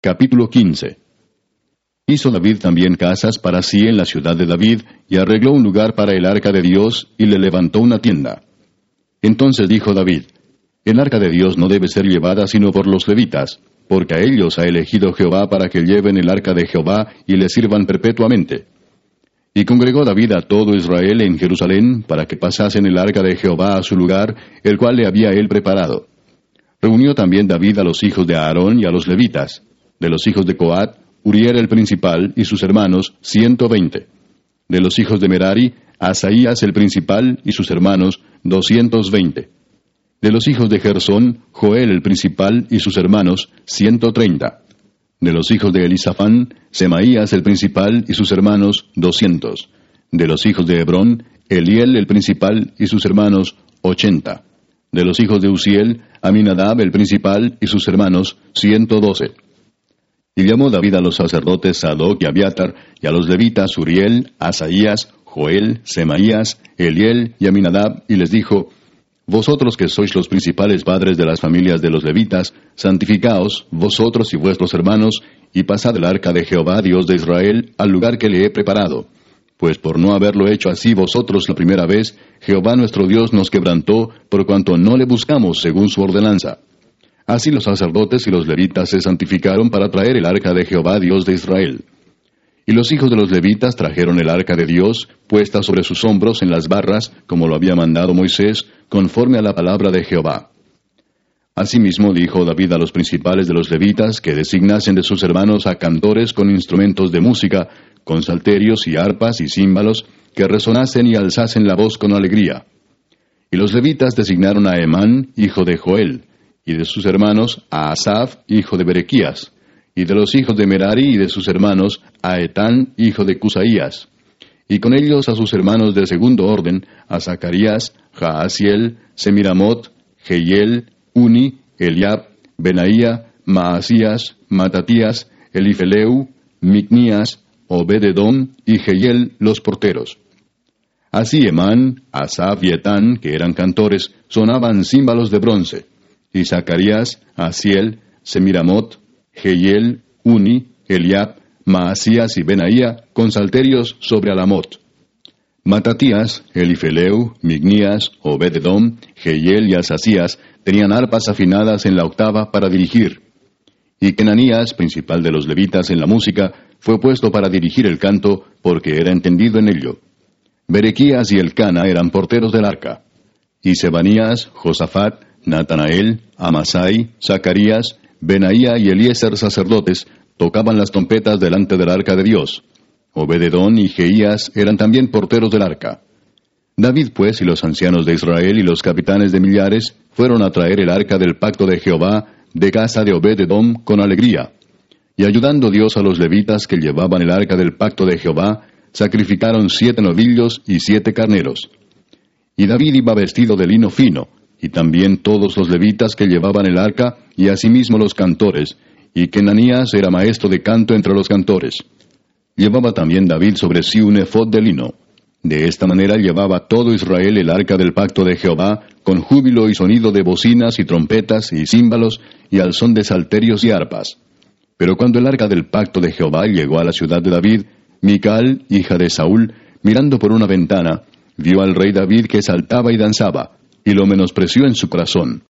Capítulo 15. Hizo David también casas para sí en la ciudad de David, y arregló un lugar para el arca de Dios, y le levantó una tienda. Entonces dijo David: El arca de Dios no debe ser llevada sino por los levitas, porque a ellos ha elegido Jehová para que lleven el arca de Jehová y le sirvan perpetuamente. Y congregó David a todo Israel en Jerusalén, para que pasasen el arca de Jehová a su lugar, el cual le había él preparado. Reunió también David a los hijos de Aarón y a los levitas. De los hijos de Coat, Uriel el principal y sus hermanos, 120. De los hijos de Merari, Asaías el principal y sus hermanos, 220. De los hijos de Gersón, Joel el principal y sus hermanos, 130. De los hijos de Elisafán, Semaías el principal y sus hermanos, 200. De los hijos de Hebrón, Eliel el principal y sus hermanos, 80. De los hijos de Uziel, Aminadab el principal y sus hermanos, 112. Y llamó David a los sacerdotes Sadoc y Abiatar, y a los levitas Uriel, Asaías, Joel, Semaías, Eliel y Aminadab, y les dijo: Vosotros que sois los principales padres de las familias de los levitas, santificaos, vosotros y vuestros hermanos, y pasad el arca de Jehová, Dios de Israel, al lugar que le he preparado. Pues por no haberlo hecho así vosotros la primera vez, Jehová nuestro Dios nos quebrantó, por cuanto no le buscamos según su ordenanza. Así los sacerdotes y los levitas se santificaron para traer el arca de Jehová, Dios de Israel. Y los hijos de los levitas trajeron el arca de Dios, puesta sobre sus hombros en las barras, como lo había mandado Moisés, conforme a la palabra de Jehová. Asimismo dijo David a los principales de los levitas que designasen de sus hermanos a cantores con instrumentos de música, con salterios y arpas y címbalos, que resonasen y alzasen la voz con alegría. Y los levitas designaron a Emán, hijo de Joel, y de sus hermanos a Asaf, hijo de Berequías, y de los hijos de Merari y de sus hermanos a Etán, hijo de Cusaías, y con ellos a sus hermanos de segundo orden, a Zacarías, Jaasiel, Semiramot, Jehiel, Uni, Eliab, Benaía, Maasías, Matatías, Elifeleu, Micnías, Obed-edom y Jehiel los porteros. Así Emán, Asaf y Etán, que eran cantores, sonaban címbalos de bronce, y Zacarías, Asiel, Semiramot, Jehiel, Uni, Eliab, Maasías y Benaía, con salterios sobre Alamot. Matatías, Elifeleu, Micnías, Obed-edom, Jehiel y Asasías tenían arpas afinadas en la octava para dirigir. Y Kenanías, principal de los levitas en la música, fue puesto para dirigir el canto, porque era entendido en ello. Berequías y Elcana eran porteros del arca. Y Sebanías, Josafat, Natanael, Amasai, Zacarías, Benaía y Eliezer sacerdotes tocaban las trompetas delante del arca de Dios. Obed-edom y Jeías eran también porteros del arca. David pues y los ancianos de Israel y los capitanes de millares fueron a traer el arca del pacto de Jehová de casa de Obed-edom con alegría. Y ayudando Dios a los levitas que llevaban el arca del pacto de Jehová, sacrificaron 7 novillos y 7 carneros. Y David iba vestido de lino fino, y también todos los levitas que llevaban el arca, y asimismo los cantores, y Kenanías era maestro de canto entre los cantores. Llevaba también David sobre sí un efod de lino. De esta manera llevaba todo Israel el arca del pacto de Jehová, con júbilo y sonido de bocinas y trompetas y címbalos, y al son de salterios y arpas. Pero cuando el arca del pacto de Jehová llegó a la ciudad de David, Mical, hija de Saúl, mirando por una ventana, vio al rey David que saltaba y danzaba, y lo menospreció en su corazón.